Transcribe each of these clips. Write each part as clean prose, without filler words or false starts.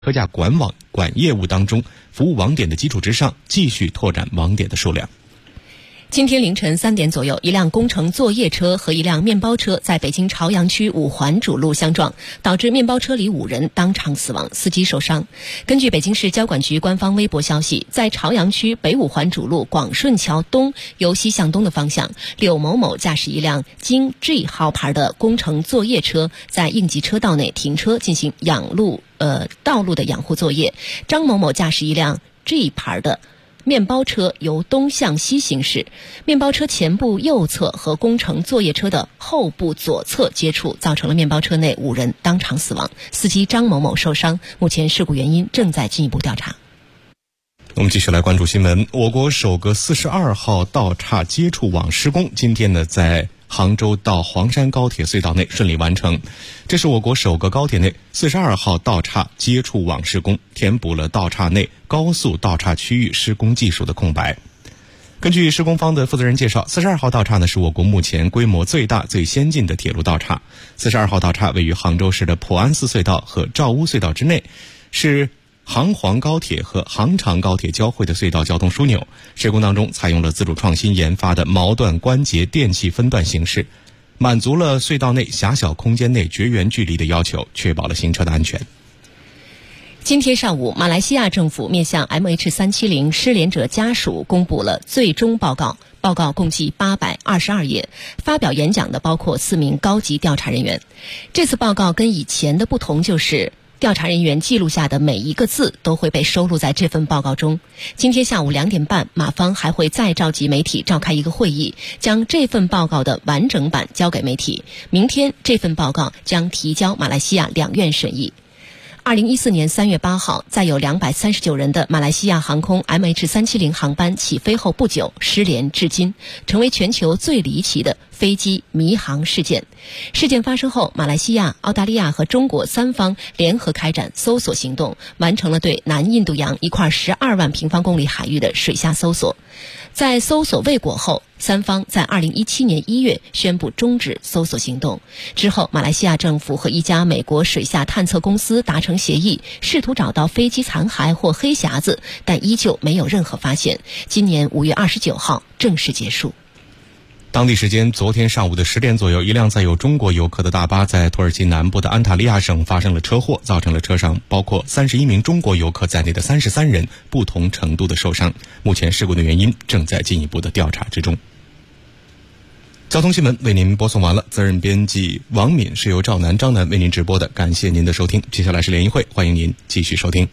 车架管业务当中，服务网点的基础之上，继续拓展网点的数量。 今天凌晨3点左右，一辆工程作业车和一辆面包车在北京朝阳区五环主路相撞，导致面包车里5人当场死亡，司机受伤。根据北京市交管局官方微博消息，在朝阳区北五环主路广顺桥东由西向东的方向，柳某某驾驶一辆京 G 号牌的工程作业车在应急车道内停车进行道路的养护作业。张某某驾驶一辆 G 牌的面包车由东向西行驶，面包车前部右侧和工程作业车的后部左侧接触，造成了面包车内5人当场死亡，司机张某某受伤。目前事故原因正在进一步调查。 我们继续来关注新闻。我国首个42号道岔接触网施工，今天呢在杭州到黄山高铁隧道内顺利完成。这是我国首个高铁内42号道岔接触网施工，填补了道岔内高速道岔区域施工技术的空白。根据施工方的负责人介绍，42号道岔呢是我国目前规模最大、最先进的铁路道岔。42号道岔位于杭州市的普安寺隧道和赵屋隧道之内，是杭黄高铁和杭长高铁交汇的隧道交通枢纽。施工当中采用了自主创新研发的锚段关节电气分段形式，满足了隧道内狭小空间内绝缘距离的要求，确保了行车的安全。 今天上午，马来西亚政府面向 MH370 失联者家属公布了最终报告，报告共计822页，发表演讲的包括4名高级调查人员。这次报告跟以前的不同就是调查人员记录下的每一个字都会被收录在这份报告中。今天下午2点半，马方还会再召集媒体召开一个会议，将这份报告的完整版交给媒体。明天这份报告将提交马来西亚两院审议。2014年3月8号，载有239人的马来西亚航空 MH370 航班起飞后不久失联至今，成为全球最离奇的飞机迷航事件。事件发生后，马来西亚、澳大利亚和中国3方联合开展搜索行动，完成了对南印度洋一块12万平方公里海域的水下搜索。在搜索未果后，3方在2017年1月宣布终止搜索行动。之后，马来西亚政府和一家美国水下探测公司达成协议，试图找到飞机残骸或黑匣子，但依旧没有任何发现。今年5月29号正式结束。 当地时间昨天上午的10点左右，一辆载有中国游客的大巴在土耳其南部的安塔利亚省发生了车祸，造成了车上包括31名中国游客在内的33人不同程度的受伤。目前事故的原因正在进一步的调查之中。交通新闻为您播送完了，责任编辑王敏，是由赵楠、张楠为您直播的，感谢您的收听。接下来是联谊会，欢迎您继续收听。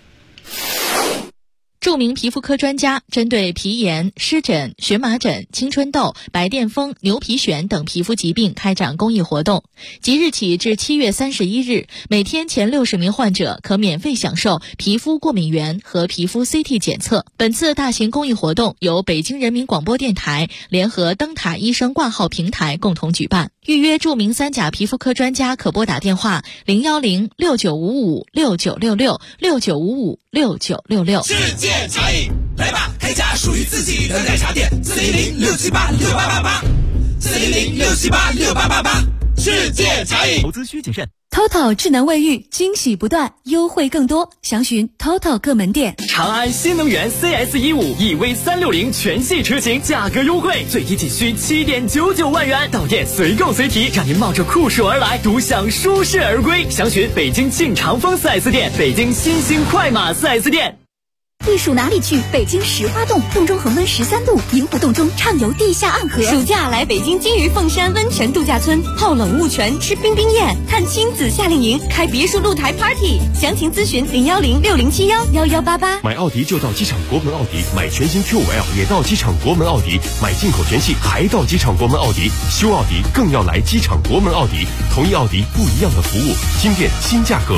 著名皮肤科专家针对皮炎、湿疹、荨麻疹、青春痘、白癜风、牛皮癣等皮肤疾病开展公益活动。即日起至7月31日，每天前60名患者可免费享受皮肤过敏原和皮肤 CT 检测。本次大型公益活动由北京人民广播电台联合灯塔医生挂号平台共同举办。预约著名3甲皮肤科专家可拨打电话010-6955-6966 世界茶饮，来吧，开家属于自己的奶茶店，410-678-6888，410-678-6888，世界茶饮。 投资需谨慎。 TOTO 智能卫浴惊喜不断，优惠更多，详询 TOTO 各门店。 长安新能源 CS15 EV360 全系车型价格优惠，最低仅需7.99万元，到店随购随提，让您冒着酷暑而来，独享舒适而归。详询北京晋长风 4S 店、北京新兴快马 4S 店。 避暑哪里去？北京石花洞，洞中恒温13度，银湖洞中畅游地下暗河。暑假来北京金鱼凤山温泉度假村，泡冷雾泉，吃冰冰宴，看亲子夏令营，开别墅露台 party。详情咨询010-6071-1188。 买奥迪就到机场国门奥迪，买全新 Q5L 也到机场国门奥迪，买进口全系还到机场国门奥迪，修奥迪更要来机场国门奥迪。同一奥迪不一样的服务，新店新价格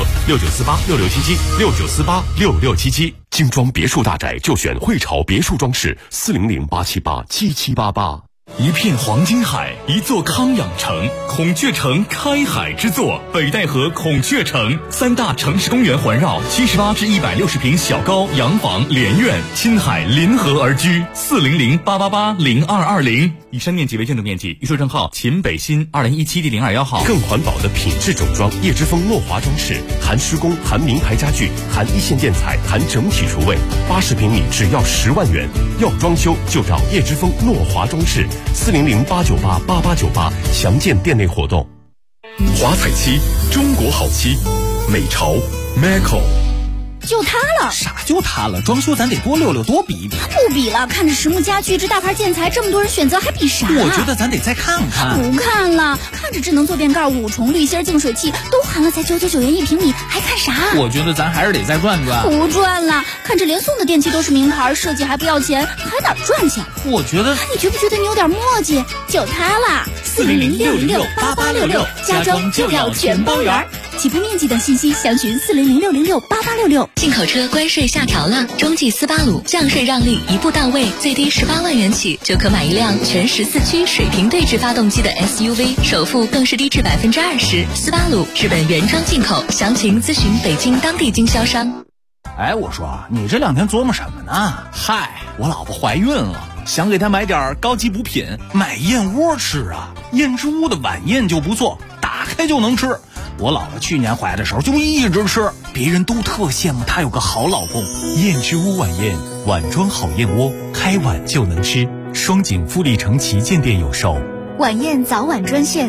，69486677，69486677。精装别墅大宅就选汇潮别墅装饰，400-878-7788。 一片黄金海，一座康养城，孔雀城开海之作，北戴河孔雀城，3大城市公园环绕，78至160平小高洋房连院，亲海临河而居，400-888-0220。以上面积为建筑面积，预售证号秦北新2017第021号。 更环保的品质种装，叶之峰诺华装饰，含施工，含名牌家具，含一线建材，含整体厨卫，80平米只要10万元。要装修就找叶之峰诺华装饰，400-898-8898，详见店内活动。华彩漆，中国好漆，美潮 Maco。 就它了， 啥就它了？装修咱得多溜溜，多比一比。 不比了，看着实木家具这大牌建材，这么多人选择，还比啥？ 我觉得咱得再看看。 不看了，看着智能坐便盖、5重滤芯净水器都含了，才999元1平米，还看啥？ 我觉得咱还是得再转转。 不转了，看着连送的电器都是名牌，设计还不要钱，还哪赚去？ 我觉得， 你觉不觉得你有点磨叽？就它啦，400-606-8866，家装就要全包圆。起步面积等信息详询400-606-8866。 进口车关税下调了，中继斯巴鲁降税让利一步到位，最低18万元起就可买一辆全14驱水平对置发动机的 SUV， 首付更是低至20%。斯巴鲁日本原装进口，详情咨询北京当地经销商。 哎，我说你这2天琢磨什么呢？嗨，我老婆怀孕了，想给她买点高级补品，买燕窝吃啊。燕之屋的晚宴就不错，打开就能吃。我老婆去年怀的时候就一直吃，别人都特羡慕她有个好老公。 燕之屋晚宴，碗装好燕窝，开碗就能吃。双井富力城旗舰店有售。 晚宴早晚专线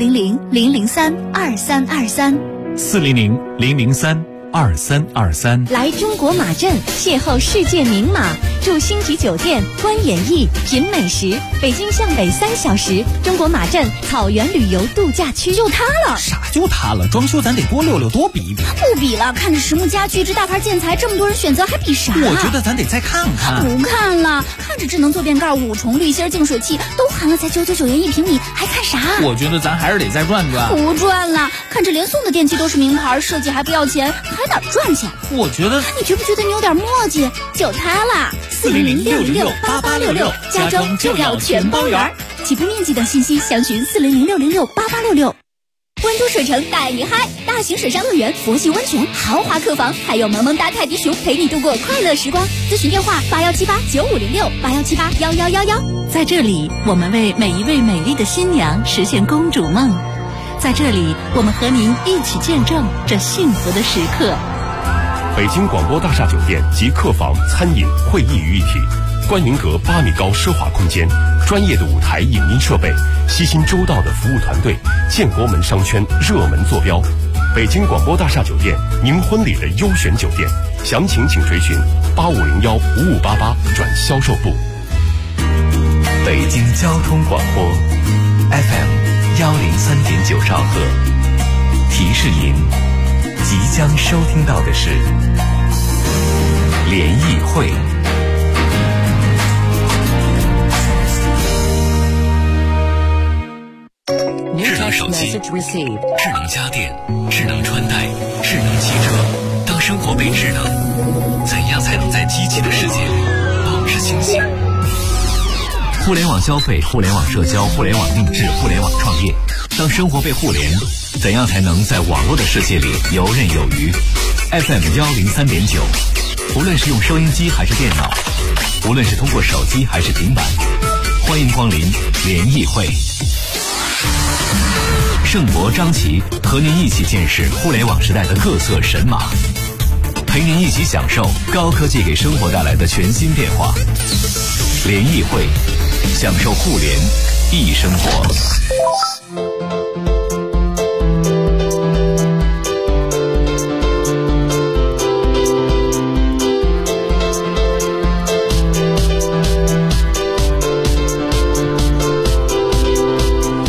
400-003-2323。 400-003-2323。 来中国马镇邂逅世界名马，住星级酒店，观演艺，品美食。北京向北3小时，中国马镇草原旅游度假区。就它了， 啥就它了？装修咱得多溜溜，多比一比。 不比了，看着实木家具这大牌建材，这么多人选择，还比啥？ 我觉得咱得再看看。 不看了，看着智能坐便盖、5重滤芯净水器都含了，才999元1平米，还看啥？ 我觉得咱还是得再转转。 不转了，看着连送的电器都是名牌，设计还不要钱，还哪赚去？ 我觉得， 你觉不觉得你有点磨叽？就它啦，400-606-8866，家装就要全包圆。起步面积等信息详询400-606-8866。温都水城带你嗨，大型水上乐园、佛系温泉、豪华客房，还有萌萌哒泰迪熊陪你度过快乐时光。咨询电话81789506，81781111。 在这里，我们为每一位美丽的新娘实现公主梦。在这里，我们和您一起见证这幸福的时刻。 北京广播大厦酒店集客房、餐饮、会议于一体，观云阁8米高奢华空间，专业的舞台影音设备，悉心周到的服务团队，建国门商圈热门坐标。北京广播大厦酒店，您婚礼的优选酒店，详情请垂询8501-5588转销售部。 北京交通广播 FM103.9兆赫，提示您即将收听到的是联谊会。 智能手机、智能家电、智能穿戴、智能汽车。当生活被智能，怎样才能在机器的世界里保持清醒？ 互联网消费、互联网社交、互联网定制、互联网创业。当生活被互联，怎样才能在网络的世界里游刃有余？ FM103.9，无论是用收音机还是电脑，无论是通过手机还是平板，欢迎光临联谊会。盛博、张琪和您一起见识互联网时代的各色神马，陪您一起享受高科技给生活带来的全新变化。联谊会，享受互联易生活。 享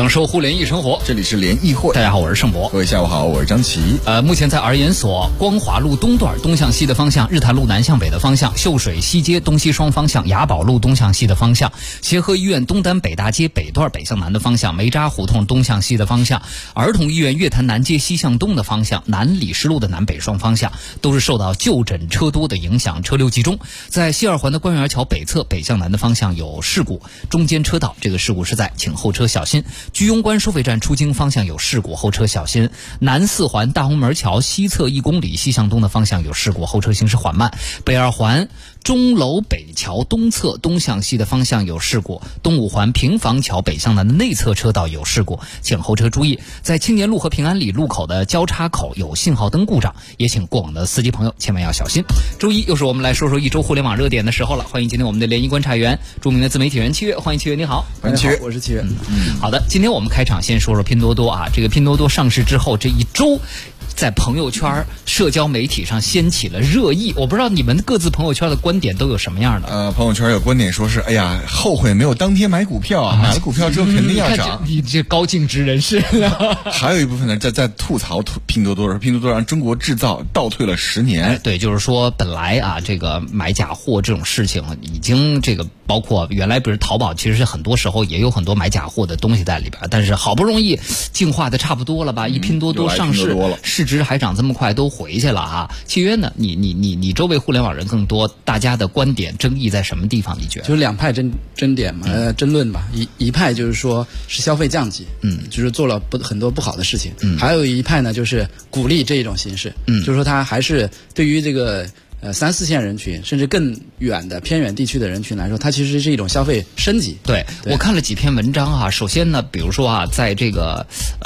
受互联易生活， 这里是联谊会。 大家好，我是盛博。 各位下午好，我是张琪。 目前在儿研所光华路东段东向西的方向，日坛路南向北的方向，秀水西街东西双方向，雅宝路东向西的方向，协和医院东单北大街北段北向南的方向，梅扎胡同东向西的方向，儿童医院月坛南街西向东的方向，南礼士路的南北双方向，都是受到就诊车多的影响，车流集中。在西二环的官园桥北侧北向南的方向有事故，中间车道这个事故是在，请后车小心。居庸关收费站出京方向有事故，后车小心。南四环大红门桥西侧1公里西向东的方向有事故，后车行驶缓慢。北二环钟楼北桥东侧东向西的方向有事故，东五环平房桥北向南的内侧车道有事故，请后车注意。在青年路和平安里路口的交叉口有信号灯故障，也请过往的司机朋友千万要小心。周一又是我们来说说一周互联网热点的时候了，欢迎今天我们的联谊观察员，著名的自媒体人七月，欢迎七月，你好。 欢迎七月， 我是七月。 好的，今天我们开场先说说拼多多啊，这个拼多多上市之后这一周，在朋友圈、社交媒体上掀起了热议。我不知道你们各自朋友圈的观点都有什么样的？ 朋友圈有观点说是，哎呀，后悔没有当天买股票啊，买了股票之后肯定要涨。 你这高净值人士。 还有一部分呢，在吐槽拼多多，拼多多让中国制造倒退了10年。 对，就是说本来啊，这个买假货这种事情已经这个包括原来不是淘宝，其实很多时候也有很多买假货的东西在里边，但是好不容易净化的差不多了吧，一拼多多上市，市值还涨这么快，都回去了啊。契约呢？你周围互联网人更多，大家的观点争议在什么地方？你觉得？ 就是两派争点嘛，争论吧。一派就是说是消费降级，就是做了很多不好的事情，还有一派呢就是鼓励这一种形式，就是说他还是对于这个3、4线人群，甚至更远的偏远地区的人群来说，它其实是一种消费升级。 对，我看了几篇文章啊。首先呢，比如说啊，在这个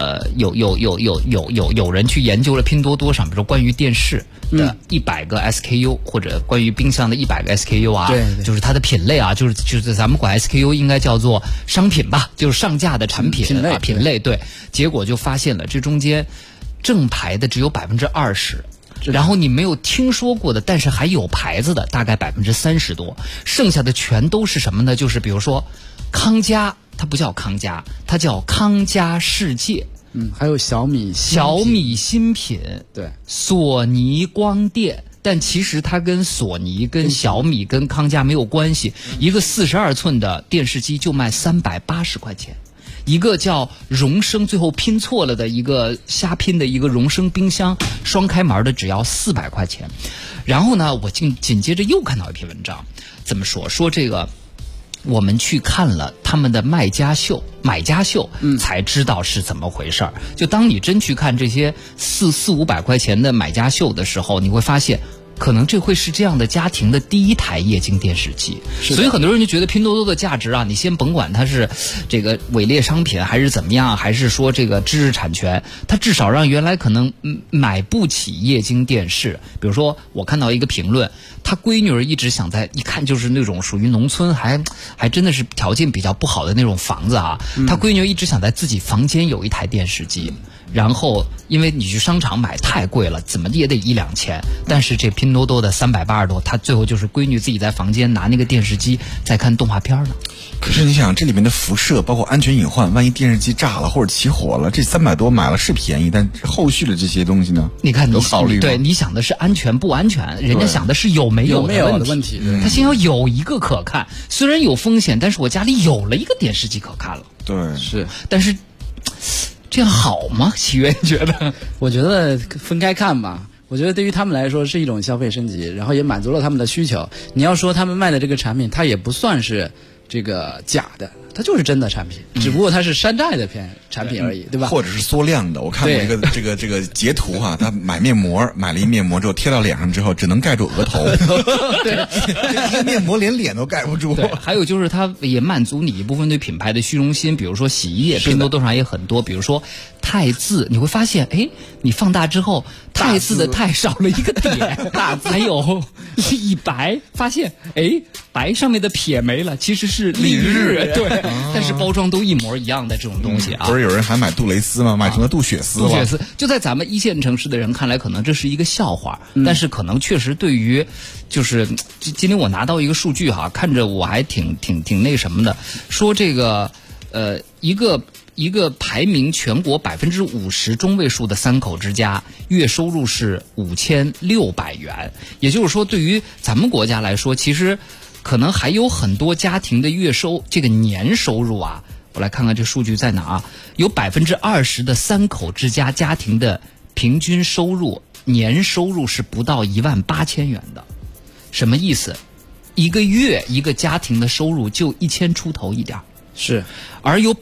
有人去研究了拼多多上，比如说关于电视的100个 SKU，或者关于冰箱的100个 SKU 啊， 对， 就是它的品类啊，就是咱们管 SKU 应该叫做商品吧，就是上架的产品品类。对，结果就发现了这中间正牌的只有20%。然后你没有听说过的，但是还有牌子的，大概30%多，剩下的全都是什么呢？就是比如说康佳，它不叫康佳，它叫康佳世界。 还有小米新品， 对， 索尼光电。但其实它跟索尼、跟小米、跟康佳没有关系。一个42寸的电视机就卖380块钱。一个叫荣升，最后拼错了的一个瞎拼的一个荣升冰箱，双开门的只要400块钱。然后呢，我紧接着又看到一篇文章，怎么说这个我们去看了他们的买家秀，才知道是怎么回事儿。就当你真去看这些400-500块钱的买家秀的时候，你会发现可能这会是这样的家庭的第一台液晶电视机。所以很多人就觉得拼多多的价值啊，你先甭管它是这个伪劣商品还是怎么样，还是说这个知识产权，它至少让原来可能买不起液晶电视。比如说我看到一个评论，他闺女儿一直想在，一看就是那种属于农村还真的是条件比较不好的那种房子啊，他闺女儿一直想在自己房间有一台电视机。然后因为你去商场买太贵了，怎么也得1-2千，但是这拼多多的380多，他最后就是闺女自己在房间拿那个电视机在看动画片呢。 可是你想，这里面的辐射包括安全隐患，万一电视机炸了或者起火了，这300多买了是便宜，但后续的这些东西呢？ 你看有考虑吗？ 对，你想的是安全不安全，人家想的是有没有的问题。他先要有一个可看，虽然有风险，但是我家里有了一个电视机可看了。 对， 是， 但是这样好吗？喜悦觉得？ 我觉得分开看吧。我觉得对于他们来说是一种消费升级，然后也满足了他们的需求。你要说他们卖的这个产品，它也不算是这个假的，它就是真的产品，只不过它是山寨的产品而已，对吧？ 或者是缩量的。我看过一个这个截图哈，他买了一面膜之后贴到脸上之后，只能盖住额头，对，一个面膜连脸都盖不住。 还有就是它也满足你一部分对品牌的虚荣心，比如说洗衣液，拼多多上也很多，比如说汰渍，你会发现，哎，你放大之后，汰渍的汰少了一个点，大字还有李白，发现哎，白上面的撇没了，其实是丽日，对，但是包装都一模一样的这种东西啊。 不是有人还买杜蕾斯吗？买成了杜雪丝了。 杜雪丝就在咱们一线城市的人看来，可能这是一个笑话，但是可能确实对于，就是今天我拿到一个数据哈，看着我还挺那什么的，说这个一个一个排名全国50%中位数的3口之家，月收入是5600元。也就是说，对于咱们国家来说，其实可能还有很多家庭的这个年收入啊，我来看看这数据在哪啊？有20%的3口之家家庭的平均收入年收入是不到18000元的。什么意思？一个月一个家庭的收入就1000出头一点。 是， 而有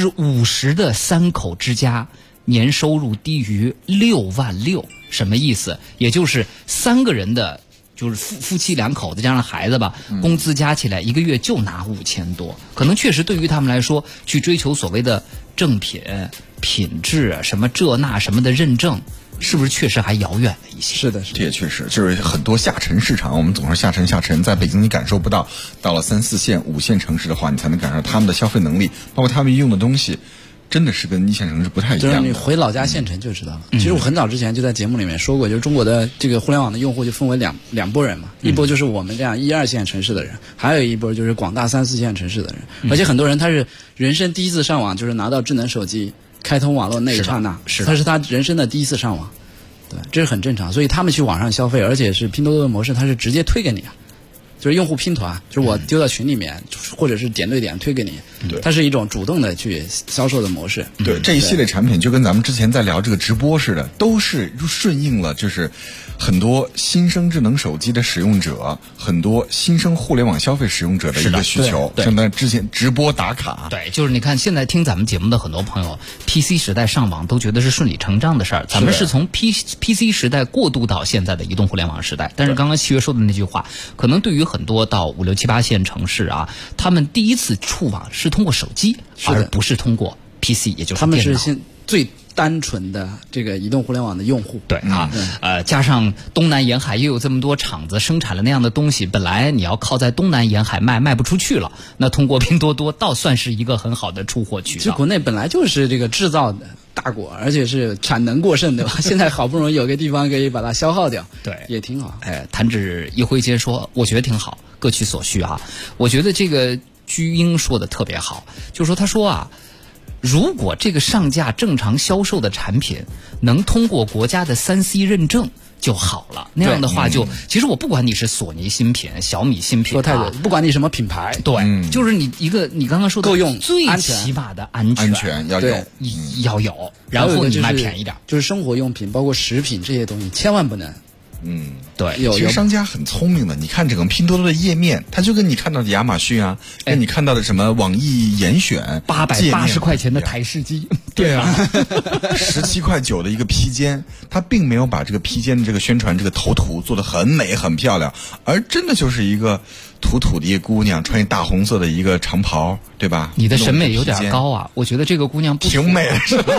50%的3口之家年收入低于66000，什么意思？也就是3个人的，就是夫妻2口子加上孩子吧，工资加起来一个月就拿5000多，可能确实对于他们来说，去追求所谓的正品、品质什么这那什么的认证，是不是确实还遥远了一些？ 是的， 这也确实就是很多下沉市场，我们总说下沉，在北京你感受不到，到了3、4线、5线城市的话，你才能感受到他们的消费能力，包括他们用的东西，真的是跟1线城市不太一样的。 就是你回老家县城就知道了。其实我很早之前就在节目里面说过，就是中国的这个互联网的用户就分为两拨人嘛，一波就是我们这样1、2线城市的人，还有一波就是广大3、4线城市的人，而且很多人他是人生第一次上网，就是拿到智能手机开通网络那一刹那，他是他人生的第一次上网。对，这是很正常，所以他们去网上消费，而且是拼多多的模式，它是直接推给你啊，就是用户拼团，就是我丢到群里面，或者是点对点推给你， 对， 它是一种主动的去销售的模式。 对，这一系列产品就跟咱们之前在聊这个直播似的，都是顺应了就是很多新生智能手机的使用者，很多新生互联网消费使用者的一个需求。像咱之前直播打卡， 对，就是你看现在听咱们节目的很多朋友 ，PC 时代上网都觉得是顺理成章的事儿。咱们是从 PC 时代过渡到现在的移动互联网时代。但是刚刚7月说的那句话，可能对于很多到5、6、7、8线城市啊，他们第一次触网是通过手机，而不是通过 PC， 也就是电脑。 他们是最单纯的这个移动互联网的用户。 对啊，加上东南沿海又有这么多厂子生产了那样的东西，本来你要靠在东南沿海卖不出去了，那通过拼多多倒算是一个很好的出货渠道。 其实国内本来就是这个制造的大国，而且是产能过剩，对吧？现在好不容易有个地方可以把它消耗掉， 对， 也挺好。 弹指一挥间说，我觉得挺好，各取所需啊。我觉得这个居英说的特别好，就是说他说啊，如果这个上架正常销售的产品能通过国家的3C 认证就好了，那样的话其实我不管你是索尼新品、小米新品， 不管你什么品牌， 对，就是你刚刚说的够用， 最起码的安全要有，然后你卖便宜点， 就是生活用品，包括食品这些东西，千万不能。 对， 其实商家很聪明的。你看整个拼多多的页面，它就跟你看到的亚马逊啊，跟你看到的什么网易严选 880块钱的台式机， 对啊，17.9块的一个披肩，它并没有把这个披肩的这个宣传这个头图做得很美很漂亮，而真的就是一个土的一个姑娘穿一大红色的一个长袍，对吧？ 你的审美有点高啊，我觉得这个姑娘挺美的是吧？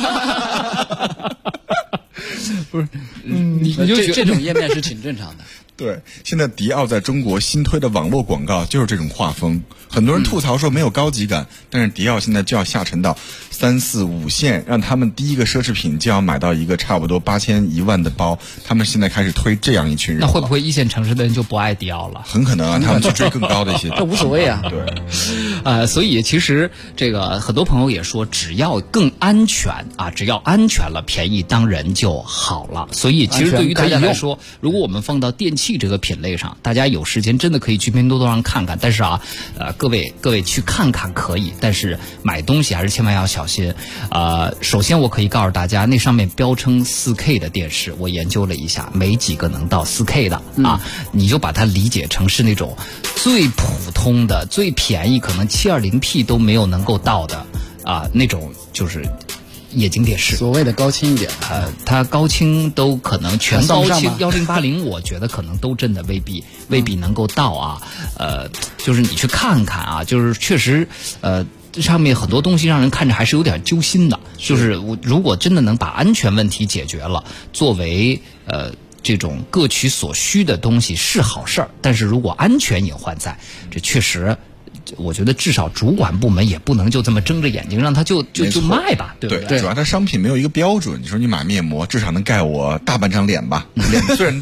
不是，你就这种页面是挺正常的。 对，现在迪奥在中国新推的网络广告就是这种画风，很多人吐槽说没有高级感，但是迪奥现在就要下沉到3、4、5线，让他们第一个奢侈品就要买到一个差不多8000、1万的包，他们现在开始推这样一群人。 那会不会1线城市的人就不爱迪奥了？ 很可能啊，他们去追更高的一些。 这无所谓啊。 对， 所以其实这个很多朋友也说，只要更安全啊，只要安全了，便宜当然就好了。所以其实对于大家来说，如果我们放到电器这个品类上，大家有时间真的可以去拼多多上看看。但是啊，各位去看看可以，但是买东西还是千万要小心。首先我可以告诉大家，那上面标称4K 的电视，我研究了一下，没几个能到4K 的啊。你就把它理解成是那种最普通的、最便宜，可能720P 都没有能够到的那种就是液晶电视， 所谓的高清一点， 它高清都可能全高清1080，我觉得可能都真的未必能够到啊。就是你去看看啊，就是确实上面很多东西让人看着还是有点揪心的。就是如果真的能把安全问题解决了，作为这种各取所需的东西是好事儿，但是如果安全隐患在，这确实。我觉得至少主管部门也不能就这么睁着眼睛让他就卖吧，对不对？ 对，主要它商品没有一个标准。你说你买面膜，至少能盖我大半张脸吧？脸虽然大，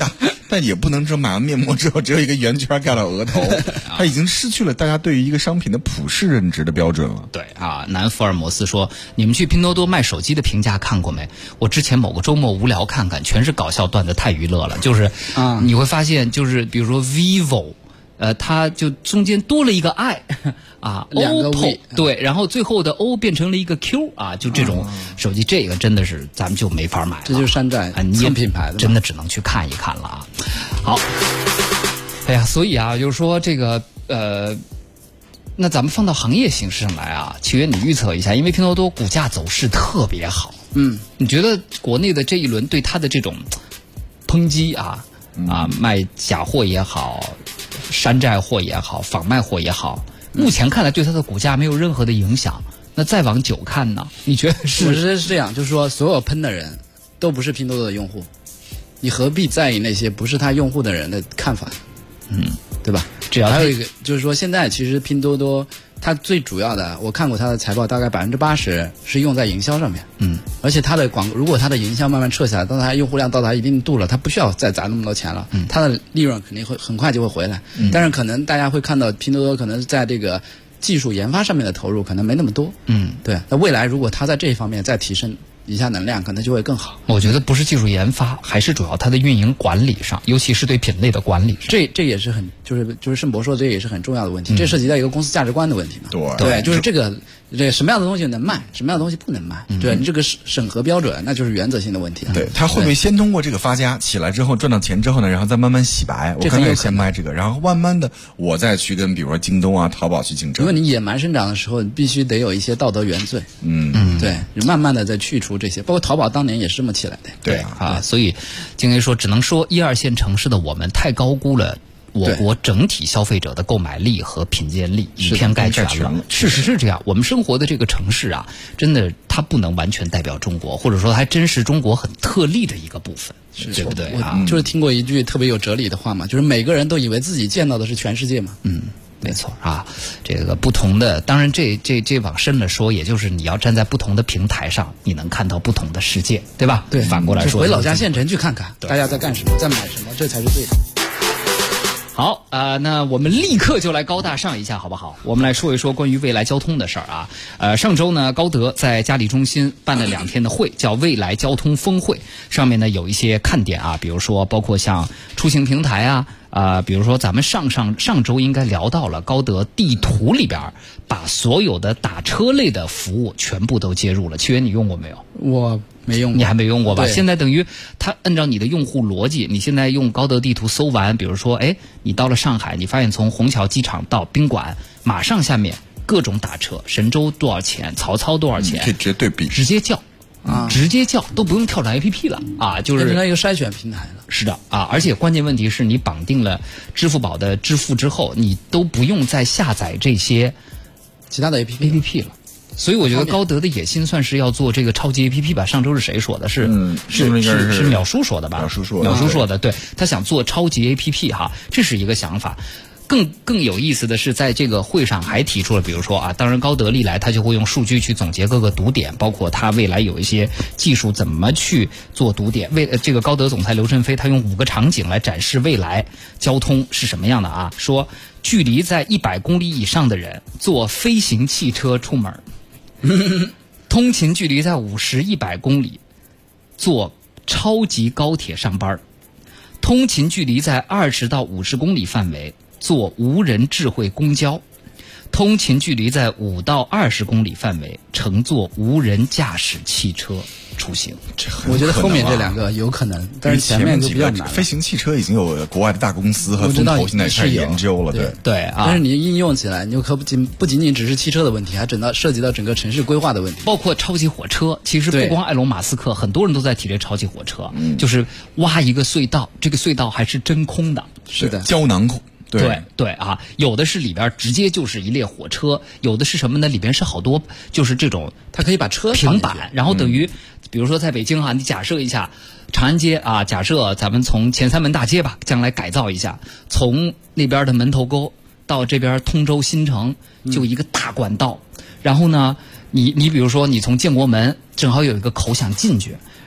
但也不能说买完面膜之后只有一个圆圈盖到额头，它已经失去了大家对于一个商品的普世认知的标准了。 对啊，南福尔摩斯说，你们去拼多多卖手机的评价看过没？我之前某个周末无聊看，全是搞笑段子，太娱乐了。就是你会发现，就是比如说 vivo。它就中间多了一个 I 啊，OPPO 对，然后最后的 O 变成了一个 Q 啊，就这种手机，这个真的是咱们就没法买了， 这就是山寨蹭品牌的， 真的只能去看一看了啊。好，哎呀，所以啊，就是说这个那咱们放到行业形势上来啊，启源你预测一下，因为拼多多股价走势特别好，你觉得国内的这一轮对它的这种抨击啊，卖假货也好。山寨货也好，仿卖货也好，目前看来对它的股价没有任何的影响。那再往久看呢？你觉得是？ 我觉得是这样，就是说，所有喷的人都不是拼多多的用户，你何必在意那些不是他用户的人的看法？对吧？还有一个就是说，现在其实拼多多它最主要的，我看过它的财报，大概80%是用在营销上面。而且它的如果它的营销慢慢撤下来，当它用户量到达一定度了，它不需要再砸那么多钱了，它的利润肯定会很快就会回来。但是可能大家会看到拼多多可能在这个技术研发上面的投入可能没那么多。对。那未来如果它在这一方面再提升一下能量，可能就会更好。 我觉得不是技术研发，还是主要它的运营管理上，尤其是对品类的管理上。 这也是很就是盛博说的，这也是很重要的问题。这涉及到一个公司价值观的问题嘛。对，就是这个什么样的东西能卖，什么样的东西不能卖。对，你这个审核标准，那就是原则性的问题。 对，他会不会先通过这个发家起来之后赚到钱之后呢，然后再慢慢洗白？我可能先卖这个，然后慢慢的我再去跟比如说京东啊、淘宝去竞争。 因为你野蛮生长的时候，你必须得有一些道德原罪。对，你慢慢的再去除这些，包括淘宝当年也是这么起来的。 对啊，所以京 A 说，只能说1、2线城市的我们太高估了我国整体消费者的购买力和品鉴力，以偏概全了。事实是这样，我们生活的这个城市啊，真的它不能完全代表中国，或者说还真是中国很特例的一个部分，对不对啊？ 就是听过一句特别有哲理的话嘛，就是每个人都以为自己见到的是全世界嘛。 没错啊，这个不同的，当然这往深了说，也就是你要站在不同的平台上，你能看到不同的世界，对吧？ 对， 反过来说， 回老家县城去看看，大家在干什么，在买什么，这才是对的。 好那我们立刻就来高大上一下，好不好？我们来说一说关于未来交通的事儿啊。上周呢，高德在嘉里中心办了2天的会，叫未来交通峰会。上面呢有一些看点啊，比如说包括像出行平台比如说咱们上周应该聊到了高德地图里边把所有的打车类的服务全部都接入了。契约你用过没有？ 我没用过。 你还没用过吧？现在等于它按照你的用户逻辑，你现在用高德地图搜完，比如说你到了上海，你发现从虹桥机场到宾馆，马上下面各种打车，神州多少钱，曹操多少钱， 可以直接对比， 直接叫。直接叫都不用跳转 APP 了就是变成一个筛选平台了。 是的而且关键问题是你绑定了支付宝的支付之后，你都不用再下载这些其他的 APP 了。 所以我觉得高德的野心算是要做这个超级 APP 吧。上周是谁说的？是淼叔说的吧？ 淼叔说的，对，他想做超级 APP 这是一个想法。更有意思的是，在这个会上还提出了，比如说当然高德历来他就会用数据去总结各个堵点，包括他未来有一些技术怎么去做堵点。这个高德总裁刘振飞他用5个场景来展示未来交通是什么样的说距离在100公里以上的人坐飞行汽车出门，通勤距离在50、100公里坐超级高铁上班，通勤距离在20到50公里范围坐无人智慧公交，通勤距离在5到20公里范围乘坐无人驾驶汽车出行。 我觉得后面这2个有可能，但是前面就比较难。 飞行汽车已经有国外的大公司和风投现在开始研究了， 对但是你应用起来，你就不仅仅只是汽车的问题，还涉及到整个城市规划的问题， 包括超级火车。其实不光埃隆马斯克，很多人都在提这超级火车，就是挖一个隧道，这个隧道还是真空的， 是的， 胶囊孔。 对有的是里边直接就是一列火车，有的是什么呢？里边是好多就是这种， 它可以把车平板，然后等于比如说在北京你假设一下长安街假设咱们从前3门大街吧，将来改造一下，从那边的门头沟到这边通州新城就一个大管道，然后呢你比如说你从建国门正好有一个口想进去，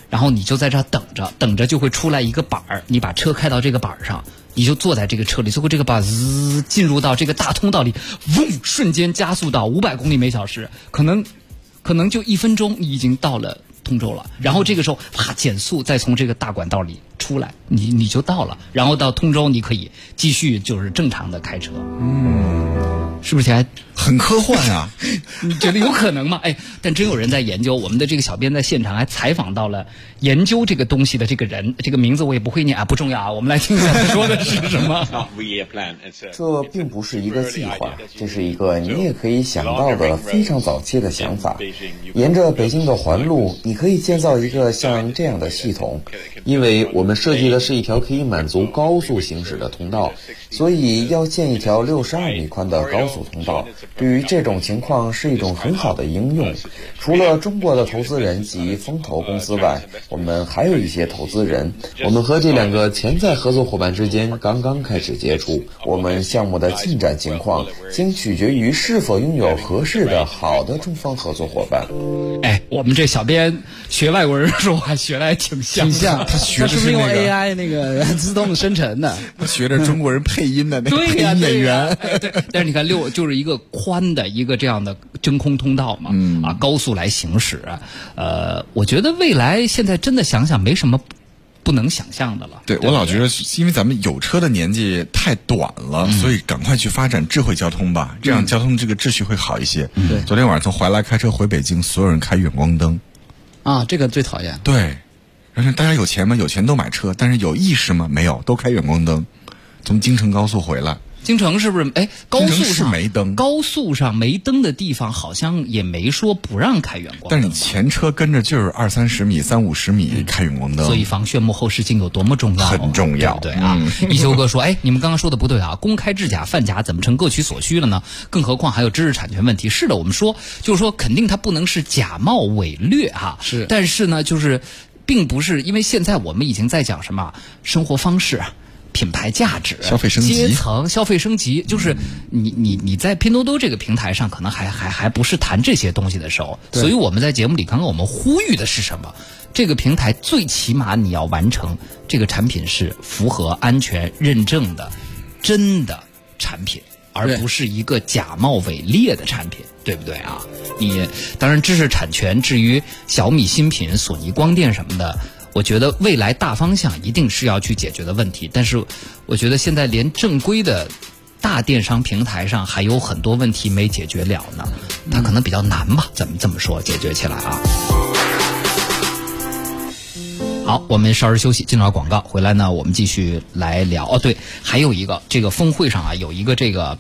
然后你就在这等着，等着就会出来一个板儿，你把车开到这个板儿上，你就坐在这个车里，最后这个板儿进入到这个大通道里，嗡，瞬间加速到500公里每小时，可能就1分钟你已经到了通州了，然后这个时候啪减速，再从这个大管道里出来，你就到了，然后到通州你可以继续就是正常的开车。是不是还很科幻啊？ 你觉得有可能吗？哎，但真有人在研究。我们的这个小编在现场还采访到了研究这个东西的这个人，这个名字我也不会念啊，不重要啊。我们来听一下他说的是什么。 这并不是一个计划，这是一个你也可以想到的非常早期的想法。沿着北京的环路，你可以建造一个像这样的系统，因为我们设计的是一条可以满足高速行驶的通道，所以要建一条62米宽的高速通道，对于这种情况是一种很好的应用。除了中国的投资人及风投公司外，我们还有一些投资人。我们和这2个潜在合作伙伴之间刚刚开始接触，我们项目的进展情况将取决于是否拥有合适的好的中方合作伙伴。 哎，我们这小编学外国人说话学的还挺像， 他学的是不是用 AI 那个自动生成的？ 学的中国人配音的那个配音演员。 对，但是你看就是一个宽的一个这样的真空通道嘛，高速来行驶，我觉得未来现在真的想想没什么不能想象的了。 对，我老觉得因为咱们有车的年纪太短了，所以赶快去发展智慧交通吧，这样交通这个秩序会好一些。 对， 昨天晚上从怀来开车回北京，所有人开远光灯啊，这个最讨厌。 对，但是大家有钱吗？有钱都买车，但是有意识吗？没有，都开远光灯。从京承高速回来。 京承是不是？哎，高速上没灯， 高速上没灯的地方好像也没说不让开远光灯。 但是你前车跟着就是20-30米、30-50米开远光灯， 所以防眩目后视镜有多么重要， 很重要， 对不对啊？一休哥说，哎，你们刚刚说的不对啊，公开制假贩假怎么成各取所需了呢？更何况还有知识产权问题。是的，我们说就是说，肯定它不能是假冒伪劣哈， 是， 但是呢，就是并不是，因为现在我们已经在讲什么生活方式。品牌价值、 消费升级、 阶层、消费升级，就是你在拼多多这个平台上，可能还不是谈这些东西的时候。所以我们在节目里刚刚我们呼吁的是什么？这个平台最起码你要完成这个产品是符合安全认证的真的产品，而不是一个假冒伪劣的产品，对不对啊？你当然知识产权，至于小米新品、索尼光电什么的。我觉得未来大方向一定是要去解决的问题，但是我觉得现在连正规的大电商平台上还有很多问题没解决了呢，它可能比较难吧，怎么这么说解决起来啊？好，我们稍事休息，进入广告，回来呢，我们继续来聊。哦，对，还有一个这个峰会上啊，有一个这个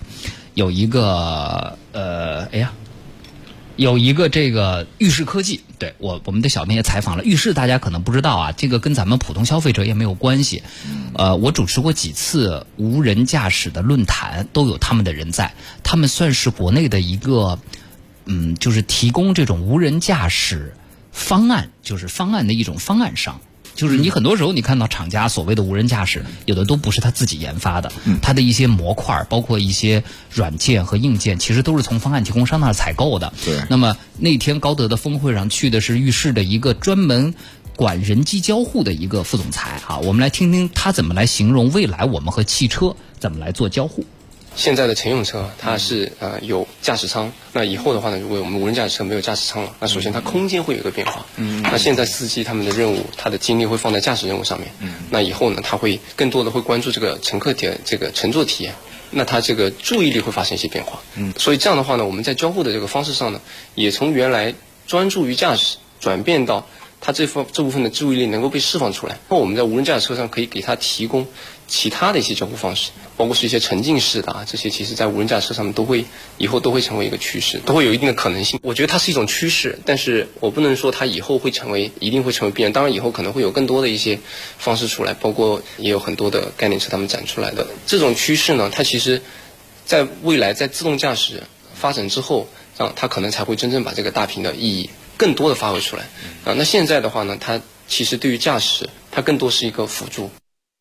玉视科技，对我们的小编也采访了玉视，大家可能不知道啊，这个跟咱们普通消费者也没有关系。我主持过几次无人驾驶的论坛，都有他们的人在，他们算是国内的一个，就是提供这种无人驾驶方案，就是方案的一种方案商。就是你很多时候你看到厂家所谓的无人驾驶，有的都不是他自己研发的，他的一些模块，包括一些软件和硬件，其实都是从方案提供商那儿采购的。 对。 那么那天高德的峰会上去的是玉视的一个专门管人机交互的一个副总裁啊，我们来听听他怎么来形容未来我们和汽车怎么来做交互。 现在的乘用车它是有驾驶舱，那以后的话呢，如果我们无人驾驶车没有驾驶舱了，那首先它空间会有一个变化。那现在司机他们的任务，他的精力会放在驾驶任务上面。那以后呢，他会更多的会关注这个乘客的这个乘坐体验，那他这个注意力会发生一些变化。所以这样的话呢，我们在交互的这个方式上呢，也从原来专注于驾驶转变到他这部分的注意力能够被释放出来。那我们在无人驾驶车上可以给他提供其他的一些交互方式，包括是一些沉浸式的这些其实在无人驾驶车上面以后都会成为一个趋势，都会有一定的可能性。我觉得它是一种趋势，但是我不能说它以后一定会成为必然。当然以后可能会有更多的一些方式出来，包括也有很多的概念车他们展出来的这种趋势呢，它其实在未来在自动驾驶发展之后它可能才会真正把这个大屏的意义更多的发挥出来那现在的话呢，它其实对于驾驶它更多是一个辅助。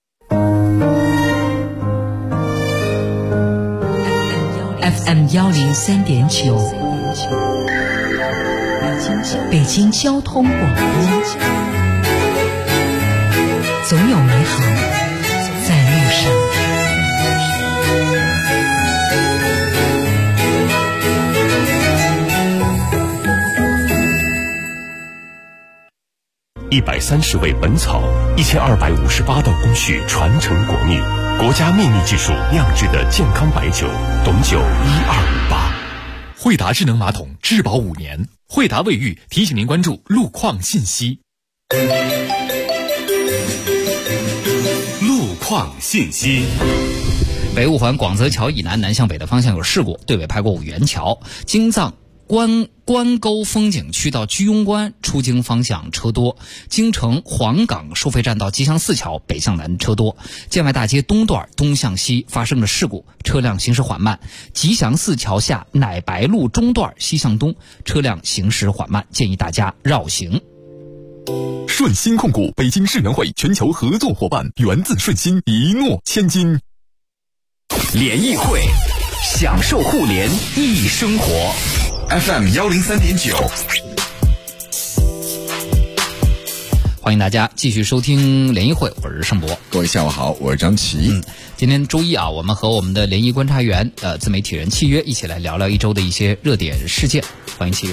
FM 103.9，北京交通广播。 有美好在路上。 130味本草，1258道工序传承国秘，国家秘密技术酿制的健康白酒，董酒1258。 惠达智能马桶质保5年。惠达卫浴提醒您关注路况信息。 路况信息。 北五环广泽桥以南南向北的方向有事故，对尾排过五元桥、京藏关沟风景区到居庸关出京方向车多，京城黄岗收费站到吉祥寺桥北向南车多，建外大街东段东向西发生了事故，车辆行驶缓慢，吉祥寺桥下乃白路中段西向东车辆行驶缓慢，建议大家绕行。 顺鑫控股北京世园会全球合作伙伴，源自顺鑫，一诺千金。 联谊会，享受互联易生活。 FM 103.9， 欢迎大家继续收听联谊会，我是盛博。 各位下午好，我是张琪。 今天周一啊，我们和我们的联谊观察员自媒体人契约一起来聊聊一周的一些热点事件。欢迎契约。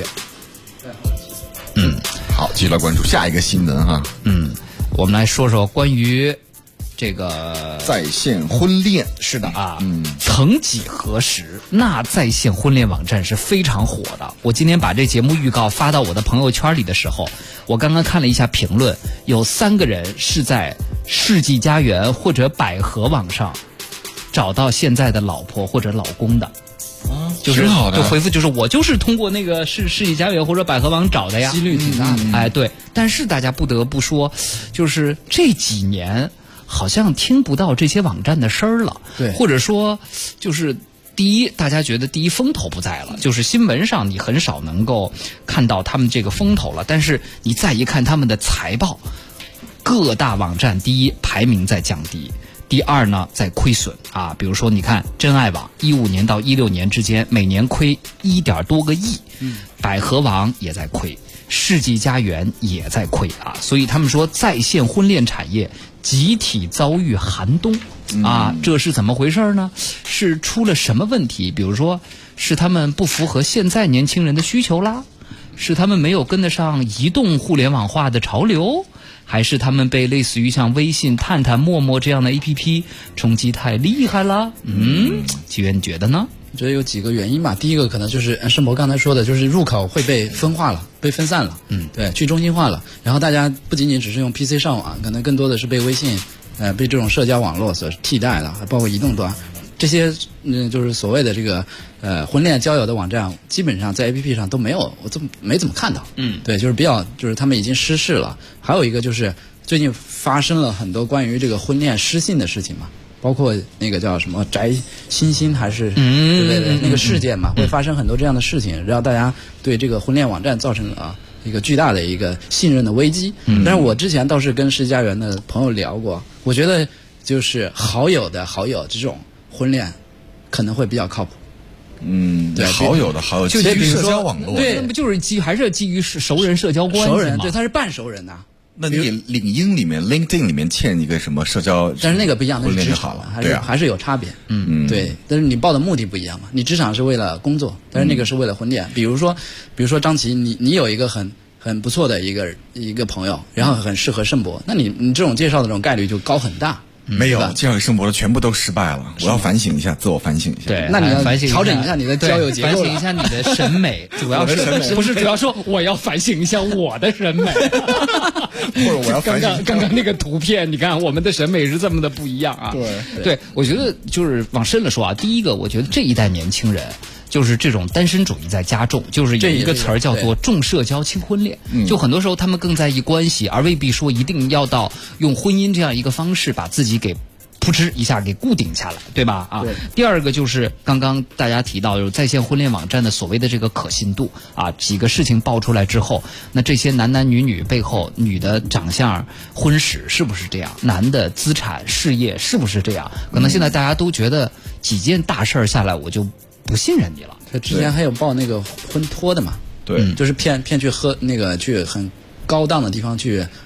好，继续来关注下一个新闻哈。 我们来说说关于这个在线婚恋。 是的啊，曾几何时，那在线婚恋网站是非常火的。我今天把这节目预告发到我的朋友圈里的时候，我刚刚看了一下评论，有3个人是在世纪佳缘或者百合网上找到现在的老婆或者老公的。就是就回复就是我就是通过那个世纪佳缘或者百合网找的呀， 几率挺大的。 哎，对，但是大家不得不说，就是这几年好像听不到这些网站的声儿了， 对， 或者说就是第一，大家觉得第一风头不在了，就是新闻上你很少能够看到他们这个风头了，但是你再一看他们的财报，各大网站第一排名在降低。第二呢，在亏损啊，比如说你看真爱网15年到16年之间每年亏1点多个亿，百合网也在亏，世纪佳缘也在亏啊，所以他们说在线婚恋产业集体遭遇寒冬啊，这是怎么回事呢？是出了什么问题？比如说是他们不符合现在年轻人的需求啦，是他们没有跟得上移动互联网化的潮流，还是他们被类似于像微信、探探、陌陌这样的 APP 冲击太厉害了？纪元你觉得呢？ 我觉得有几个原因吧。第一个可能就是盛博刚才说的，就是入口会被分化了，被分散了，对，去中心化了。然后大家不仅仅只是用 PC 上网，可能更多的是被微信，被这种社交网络所替代了，还包括移动端。这些就是所谓的这个婚恋交友的网站，基本上在 APP 上都没有，我没怎么看到。对，就是比较就是他们已经失势了。还有一个就是最近发生了很多关于这个婚恋失信的事情嘛，包括那个叫什么翟欣欣还是对那个事件嘛，会发生很多这样的事情，让大家对这个婚恋网站造成了一个巨大的一个信任的危机。但是我之前倒是跟世纪佳缘的朋友聊过，我觉得就是好友的好友这种婚恋可能会比较靠谱。 对，好友的好友， 就基于社交网络， 对，那不就是还是基于熟人社交关系吗？ 熟人，对，他是半熟人呐。 那你领英里面 LinkedIn 里面嵌一个什么社交， 但是那个不一样，那是职就场好了， 还是有差别。对，但是你报的目的不一样嘛。你职场是为了工作，但是那个是为了婚恋。比如说张琪，你有一个很不错的一个朋友，然后很适合盛博，那你这种介绍的这种概率就高很大。 没有介绍给盛博的全部都失败了，我要反省一下，自我反省一下。 对， 那你要反省调整一下你的交友结构， 反省一下你的审美，主要是不是主要说我要反省一下我的审美， 或者我要反省刚刚那个图片，你看我们的审美是这么的不一样啊。对，我觉得就是往深了说啊，第一个，我觉得这一代年轻人。就是这种单身主义在加重，就是有一个词儿叫做重社交轻婚恋，就很多时候他们更在意关系，而未必说一定要到用婚姻这样一个方式把自己给扑哧一下给固定下来，对吧？啊，第二个就是刚刚大家提到，就是在线婚恋网站的所谓的这个可信度啊，几个事情爆出来之后，那这些男男女女背后，女的长相、婚史是不是这样？男的资产、事业是不是这样？可能现在大家都觉得几件大事儿下来，我就不信任你了。 他之前还有报那个婚托的嘛？ 对， 就是骗去喝那个去很高档的地方去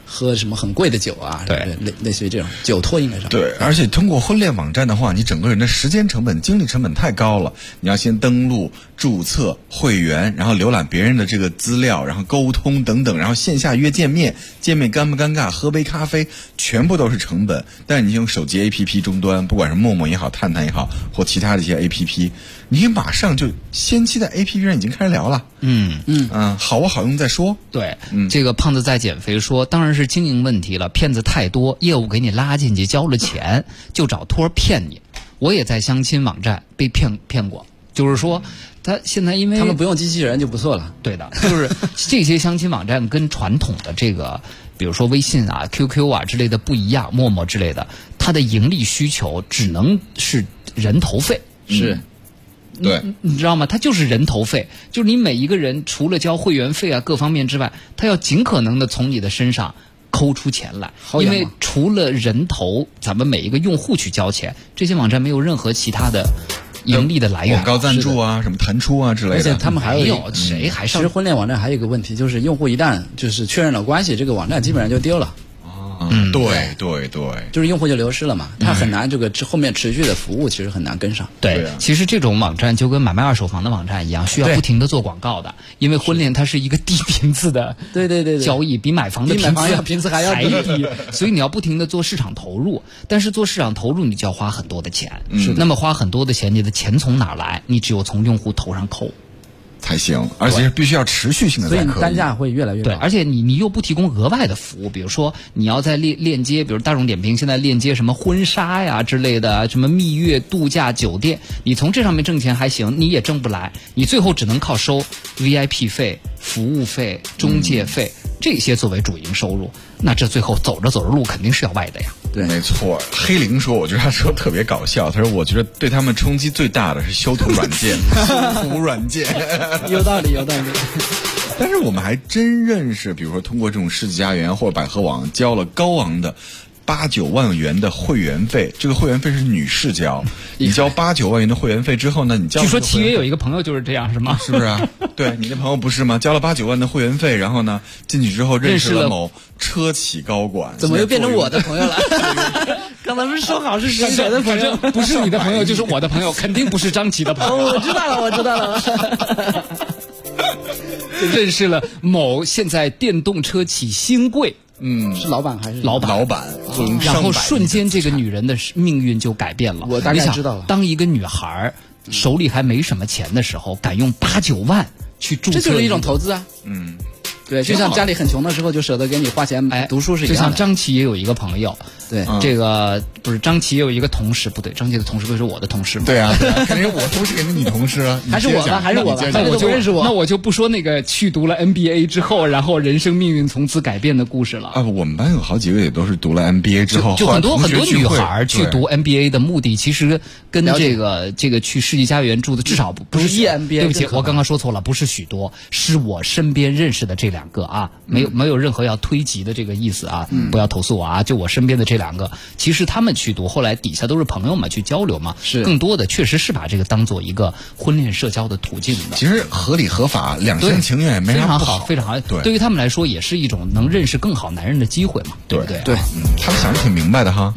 喝什么很贵的酒啊，对，类似于这种酒托应该是。 对，而且通过婚恋网站的话，你整个人的时间成本、精力成本太高了。你要先登录、注册会员，然后浏览别人的这个资料，然后沟通等等，然后线下约见面，见面尴不尴尬，喝杯咖啡，全部都是成本。但是你用手机 APP 终端，不管是陌陌也好、探探也好，或其他的一些 APP， 你马上就先期在 APP 上已经开始聊了。好不好用再说。 对，这个胖子在减肥说，当然是经营问题了，骗子太多，业务给你拉进去，交了钱就找托骗你。我也在相亲网站被骗过，就是说他现在因为他们不用机器人就不错了。 对的，就是这些相亲网站跟传统的这个比如说微信啊 QQ 啊之类的不一样，陌陌之类的，它的盈利需求只能是人头费。 是对， 你知道吗？它就是人头费，就是你每一个人除了交会员费啊各方面之外，他要尽可能的从你的身上抠出钱来，因为除了人头，咱们每一个用户去交钱，这些网站没有任何其他的盈利的来源， 广告赞助啊，什么弹出啊之类的。 而且他们还有谁还上？ 其实婚恋网站还有一个问题，就是用户一旦就是确认了关系，这个网站基本上就丢了。 对， 就是用户就流失了嘛，他很难这个后面持续的服务其实很难跟上。 对，其实这种网站就跟买卖二手房的网站一样，需要不停的做广告的，因为婚恋它是一个低频次的交易，比买房的频次还要低，所以你要不停的做市场投入，但是做市场投入你就要花很多的钱，那么花很多的钱，你的钱从哪来？你只有从用户头上抠才行，而且必须要持续性的才可以， 所以单价会越来越高。 对，而且你又不提供额外的服务，比如说你要在链接，比如大众点评现在链接什么婚纱呀之类的，什么蜜月度假酒店，你从这上面挣钱还行，你也挣不来，你最后只能靠收 VIP 费、服务费、中介费这些作为主营收入，那这最后走着走着路肯定是要歪的呀。 对，没错。黑灵说，我觉得他说特别搞笑。他说，我觉得对他们冲击最大的是修图软件，修图软件， 有道理。 但是我们还真认识，比如说通过这种世纪佳缘或者百合网交了高昂的8-9万元的会员费，这个会员费是女士交，你交8-9万元的会员费之后呢，你交。 据说契约有一个朋友就是这样，是吗？ 是不是啊？对，你的朋友不是吗？交了8-9万的会员费，然后呢，进去之后认识了某车企高管， 怎么又变成我的朋友了？刚才不是说好是谁的朋友？ 不是你的朋友就是我的朋友，肯定不是张琪的朋友。 我知道了。 认识了某现在电动车企新贵。 是老板还是老板？然后瞬间这个女人的命运就改变了。 我大概知道了。 当一个女孩手里还没什么钱的时候，敢用8-9万去注册， 这就是一种投资啊。对，就像家里很穷的时候就舍得给你花钱读书是一样的。 就像张琪也有一个朋友， 对， 这个不是张琪也有一个同事，不对，张琪的同事不是我的同事吗？ 对啊，肯定是我同事，肯定是你同事啊。 还是我吧？那我就认识我。 那我就不说那个去读了 MBA 之后，然后人生命运从此改变的故事了。 我们班有好几个也都是读了 MBA 之后， 就很多女孩去读 MBA 的目的，其实跟这个去世纪佳缘住的至少不是 EMBA。 对不起，我刚刚说错了，不是许多，是我身边认识的这2个啊。没有任何要推及的这个意思啊，不要投诉我啊！就我身边的这2个，其实他们去读，后来底下都是朋友嘛，去交流嘛， 是更多的确实是把这个当做一个婚恋社交的途径的。 其实合理合法，两厢情愿也没啥不好， 非常好。对于他们来说，也是一种能认识更好男人的机会嘛，对不对？ 对， 他们想的挺明白的哈。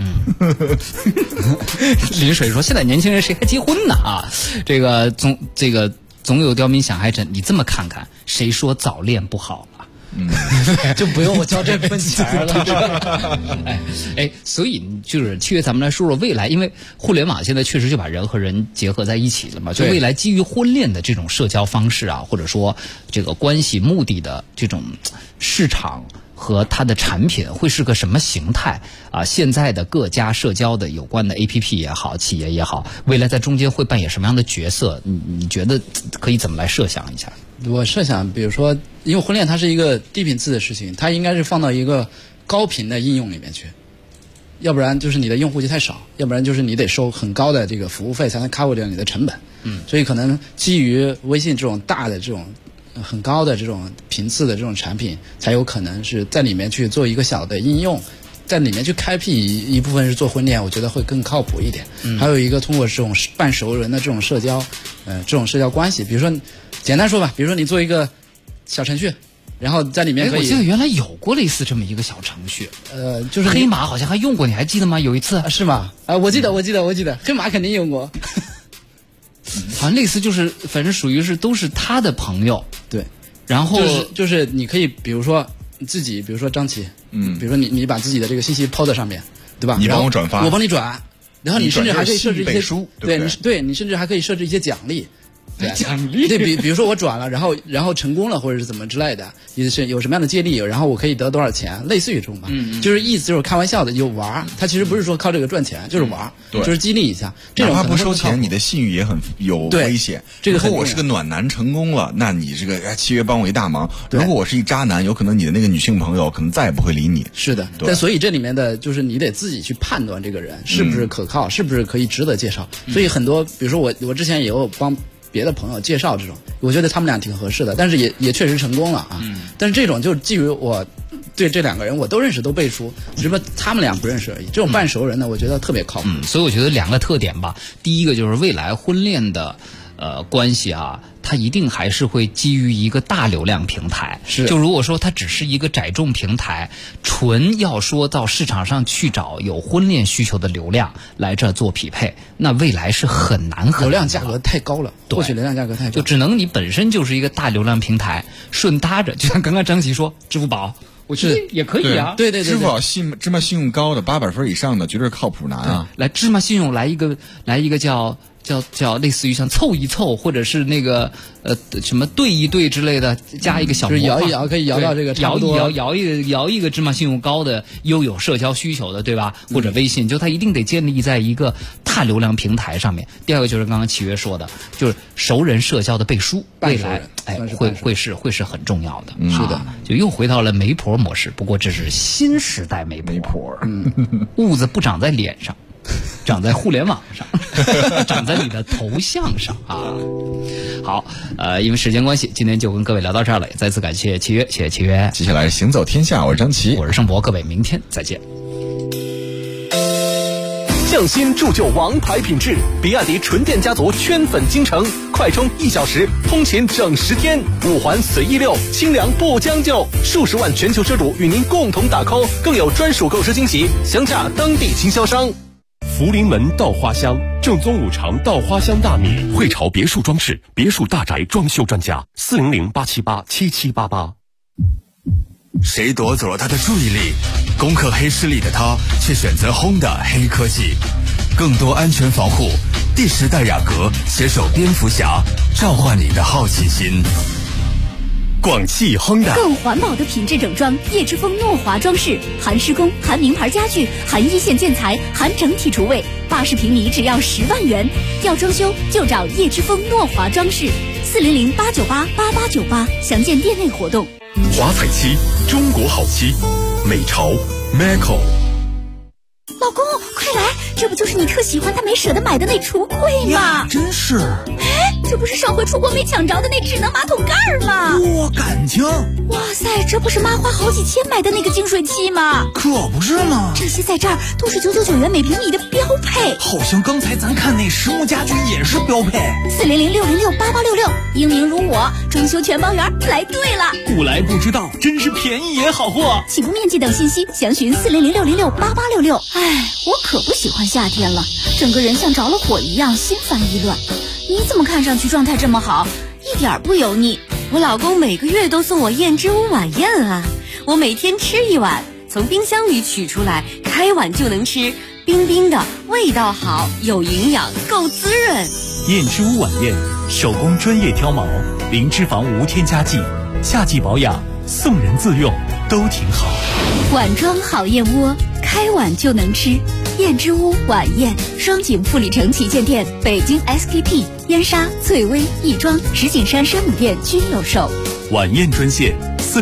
林水说：“现在年轻人谁还结婚呢啊？这个总有刁民想害朕，你这么看看，谁说早恋不好？” 就不用我交这份钱了。 所以就是契约，咱们来说说未来，因为互联网现在确实就把人和人结合在一起了嘛。就未来基于婚恋的这种社交方式啊，或者说这个关系目的的这种市场和它的产品会是个什么形态啊？现在的各家社交的有关的 APP 也好，企业也好，未来在中间会扮演什么样的角色？你觉得可以怎么来设想一下？ 我设想，比如说，因为婚恋它是一个低频次的事情，它应该是放到一个高频的应用里面去，要不然就是你的用户就太少，要不然就是你得收很高的这个服务费才能 cover 掉你的成本。所以可能基于微信这种大的这种很高的这种频次的这种产品，才有可能是在里面去做一个小的应用，在里面去开辟一部分是做婚恋，我觉得会更靠谱一点。还有一个通过这种半熟人的这种社交，这种社交关系，比如说简单说吧，比如说你做一个小程序， 然后在里面可以。 我记得原来有过类似这么一个小程序， 就是黑马好像还用过，你还记得吗？有一次是吗？我记得，黑马肯定用过。 好像类似就是，反正属于是都是他的朋友， 对。 然后就是你可以，比如说自己，比如说张琪，比如说你把自己的这个信息抛在上面，对吧？ 你帮我转发， 我帮你转，然后你甚至还可以设置一些对你甚至还可以设置一些奖励。 奖励对，比如说我转了，然后成功了，或者是怎么之类的，也是有什么样的接力，然后我可以得多少钱，类似于这种吧。就是意思就是开玩笑的，有玩，他其实不是说靠这个赚钱，就是玩，就是激励一下。这种哪怕不收钱，你的信誉也很有危险。 这个如果我是个暖男成功了，那你这个契约帮我一大忙。如果我是一渣男，有可能你的那个女性朋友可能再也不会理你。 是的，但所以这里面的就是你得自己去判断这个人是不是可靠，是不是可以值得介绍。所以很多，比如说我之前也有帮别的朋友介绍这种，我觉得他们俩挺合适的，但是也确实成功了啊。但是这种就基于我对这两个人我都认识都背书，只不过他们俩不认识而已。这种半熟人呢，我觉得特别靠谱。 所以我觉得两个特点吧，第一个就是未来婚恋的关系啊，它一定还是会基于一个大流量平台。 是， 就如果说它只是一个窄众平台，纯要说到市场上去找有婚恋需求的流量来这做匹配，那未来是很难流量价格太高了，获取流量价格太高， 就只能你本身就是一个大流量平台，顺搭着，就像刚刚张琪说，支付宝。我觉得也可以啊， 对， 支付宝芝麻信用高的800分以上的绝对是靠谱男啊。 来芝麻信用来一个叫类似于像凑一凑，或者是那个什么对一对之类的，加一个小模块， 摇一摇可以摇到这个差不多， 摇一个芝麻信用高的又有社交需求的，对吧？或者微信，就它一定得建立在一个大流量平台上面。第二个就是刚刚契约说的，就是熟人社交的背书，未来会是很重要的。 是的， 就又回到了媒婆模式，不过这是新时代媒婆，痦子不长在脸上。长在互联网上，长在你的头像上啊！好，因为时间关系，今天就跟各位聊到这儿了，也再次感谢契约，谢谢契约。 接下来行走天下，我是张琪， 我是盛博，各位明天再见。 匠心铸就王牌品质，比亚迪纯电家族圈粉京城，快充1小时，通勤整10天，5环随意溜，清凉不将就，数十万全球车主与您共同打 call， 更有专属购车惊喜，详洽当地经销商。 福临门稻花香，正宗五常稻花香大米，汇潮别墅装饰、别墅大宅装修专家，400-878-7788。 谁夺走了他的注意力？攻克黑势力的他，却选择 Honda 黑科技，更多安全防护。第10代雅阁携手蝙蝠侠，召唤你的好奇心。 广汽 Honda 更环保的品质整装，叶之峰诺华装饰，含施工，含名牌家具，含一线建材，含整体厨卫，80平米只要10万元。要装修就找叶之峰诺华装饰，400-898-8898，详见店内活动。 华彩漆，中国好漆，美潮 Macco。 老公，快来！这不就是你特喜欢但没舍得买的那橱柜吗？ 真是！ 哎，这不是上回出国没抢着的那智能马桶盖吗？ 多感情！ 哇塞，这不是妈花好几千买的那个净水器吗？ 可不是吗？ 这些在这儿都是999元每平米的标配。 好像刚才咱看那实木家居也是标配。 400-606-8866，英明如我，装修全包圆，来对了。 不来不知道，真是便宜也好货。 起步面积等信息详询400-606-8866。哎，我可不喜欢夏天了，整个人像着了火一样，心烦意乱。你怎么看上去状态这么好，一点不油腻？ 我老公每个月都送我燕之屋晚宴啊，我每天吃一碗，从冰箱里取出来，开碗就能吃，冰冰的，味道好，有营养，够滋润。 燕之屋晚宴，手工专业挑毛，零脂肪无添加剂，夏季保养，送人自用都挺好。 碗装好燕窝，开碗就能吃。燕之屋晚宴，双井富里城旗舰店、北京 SKP、燕莎、翠微、亦庄、石景山山姆店均有售。 晚宴专线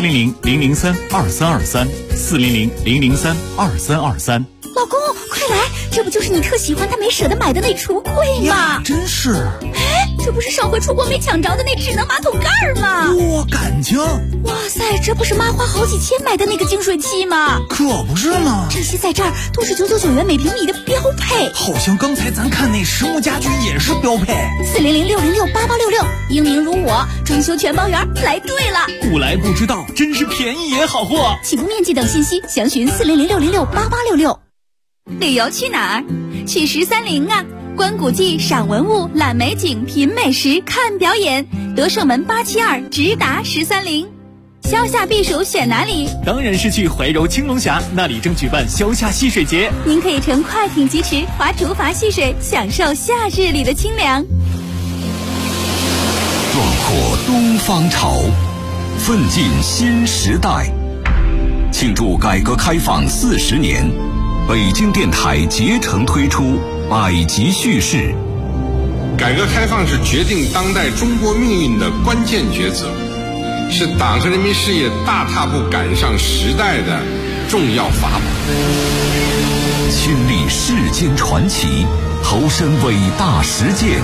400-003-2323，400-003-2323。 老公，快来！这不就是你特喜欢但没舍得买的那橱柜吗？ 真是！ 哎， 这不是上回出国没抢着的那智能马桶盖吗？ 哇，感情！ 哇塞，这不是妈花好几千买的那个净水器吗？ 可不是嘛， 这些在这儿都是999元每平米的标配。 好像刚才咱看那实木家居也是标配。 400-606-8866，英明如我，装修全包圆，来对了。 不来不知道，真是便宜也好货。 起步面积等信息详询400-606-8866。旅游去哪儿？去13陵啊！观古迹、赏文物、览美景、品美食、看表演，德胜门872直达13陵。消夏避暑选哪里？ 当然是去怀柔青龙峡，那里正举办消夏戏水节。 您可以乘快艇疾驰，划竹筏戏水，享受夏日里的清凉。 壮阔东方潮，奋进新时代。庆祝改革开放40年，北京电台竭诚推出百集叙事。 改革开放是决定当代中国命运的关键抉择，是党和人民事业大踏步赶上时代的重要法宝。 亲历世间传奇，投身伟大实践，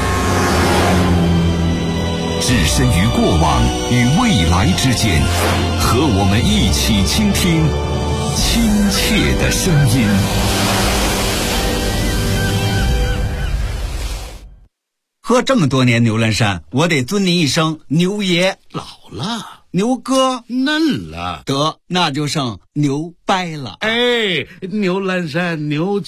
置身于过往与未来之间，和我们一起倾听亲切的声音。 喝这么多年牛栏山，我得尊您一声牛爷。 老了， 牛哥嫩了， 得那就剩牛掰了。 哎，牛栏山牛